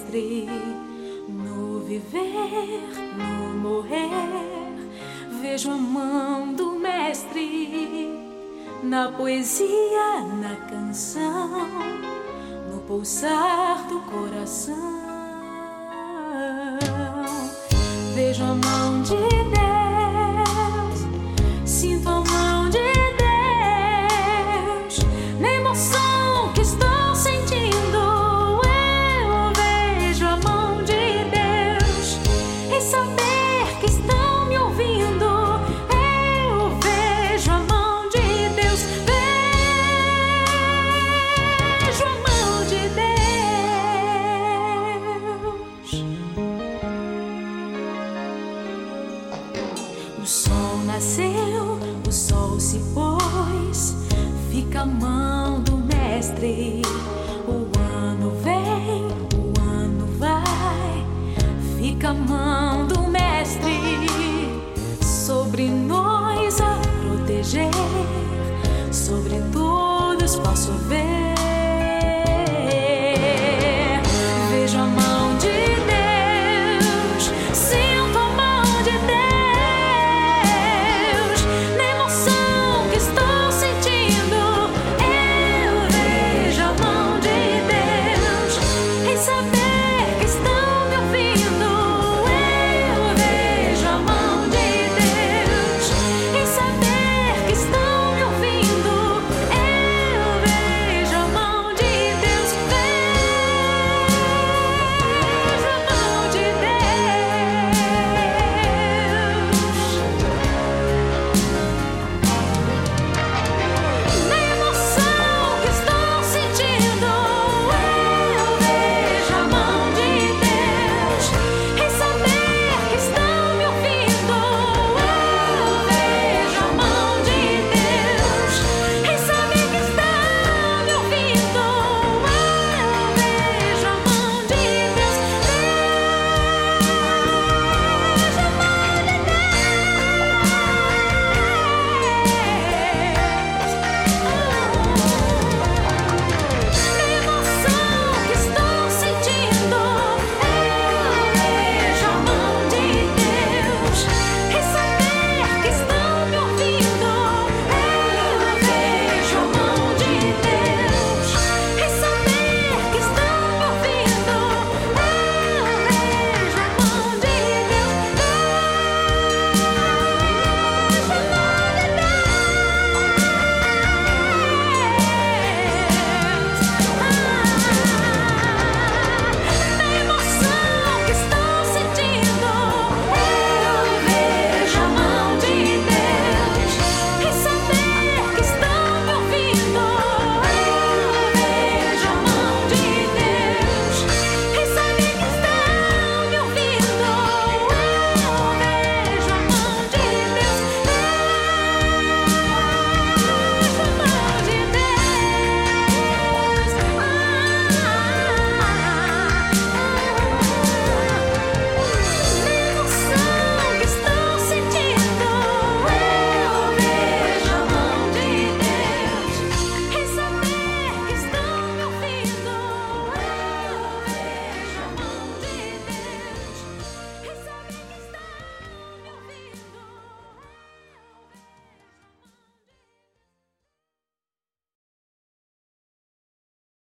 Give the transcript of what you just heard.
Mestre, no viver, no morrer, vejo a mão do Mestre, na poesia, na canção, no pulsar do coração. Vejo a mão de Deus, sinto a mão de Deus, na emoção que estou sentindo. Eu vejo a mão de Deus, em saber que estão me ouvindo. Eu vejo a mão de Deus, vejo a mão de Deus. O sol nasceu, o sol se pôs, fica a mão do Mestre